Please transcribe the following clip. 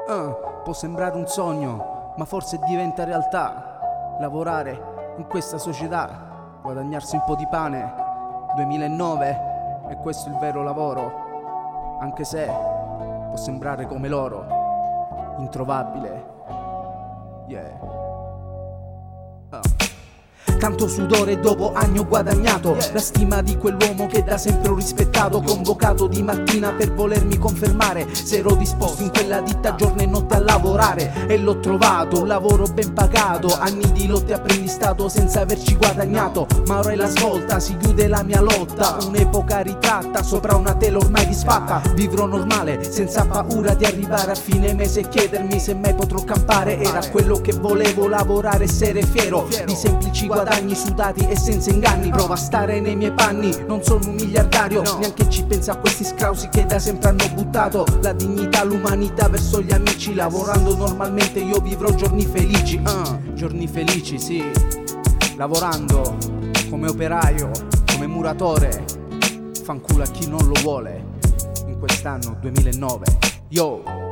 Può sembrare un sogno, ma forse diventa realtà. Lavorare in questa società, guadagnarsi un po' di pane. 2009, e questo è il vero lavoro. Anche se può sembrare come l'oro, introvabile. Yeah. Tanto sudore dopo anni ho guadagnato la stima di quell'uomo che da sempre ho rispettato. Convocato di mattina per volermi confermare se ero disposto in quella ditta giorno e notte a lavorare. E l'ho trovato, un lavoro ben pagato, anni di lotte e apprendistato senza averci guadagnato. Ma ora è la svolta, si chiude la mia lotta, un'epoca ritratta sopra una tela ormai disfatta. Vivrò normale senza paura di arrivare a fine mese e chiedermi se mai potrò campare. Era quello che volevo, lavorare, essere fiero di semplici guadagni sudati e senza inganni. Prova a stare nei miei panni, non sono un miliardario, neanche ci pensa a questi scrausi che da sempre hanno buttato la dignità, l'umanità verso gli amici. Lavorando normalmente io vivrò giorni felici, giorni felici, sì. Lavorando come operaio, come muratore, fanculo a chi non lo vuole in quest'anno 2009. Yo!